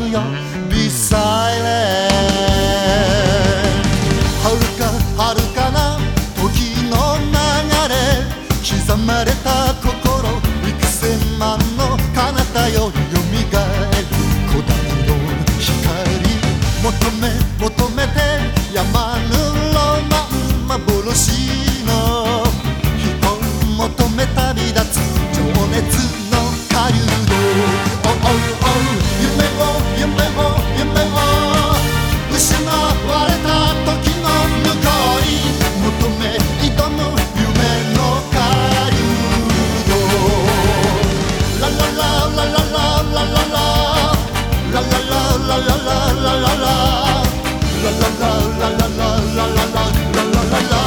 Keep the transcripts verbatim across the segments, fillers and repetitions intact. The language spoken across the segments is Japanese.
るよ Be silent 遥か遥かな時の流れ刻まれた心幾千万の彼方よりよみがえる古代の光求め求めてやまぬロマン幻の人求め旅立つ情熱の狩人 Oh oh oh 夢を夢を夢を失われた時の向こうに求め挑む夢の狩人 La la la la la la la la la La la la la la la la la la La la la la la la la la la La la la la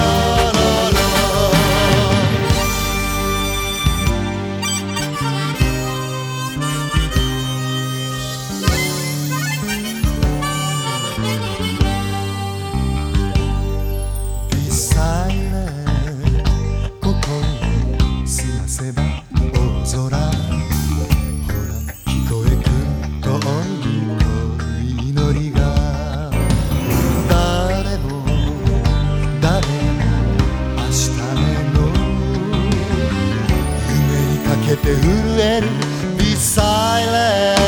震える Be silent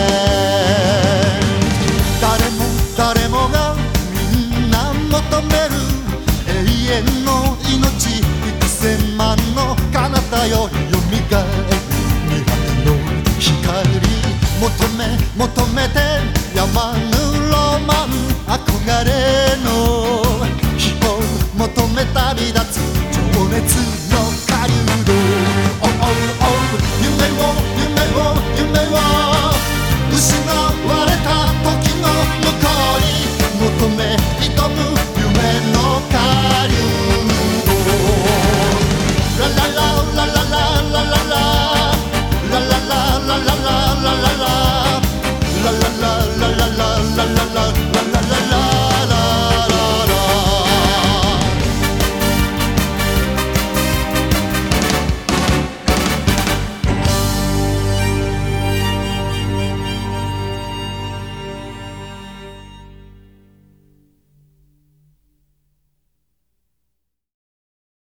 誰も誰もがみんな求める永遠の命幾千万の彼方よりよみがえる未来の光求め求めてやまぬ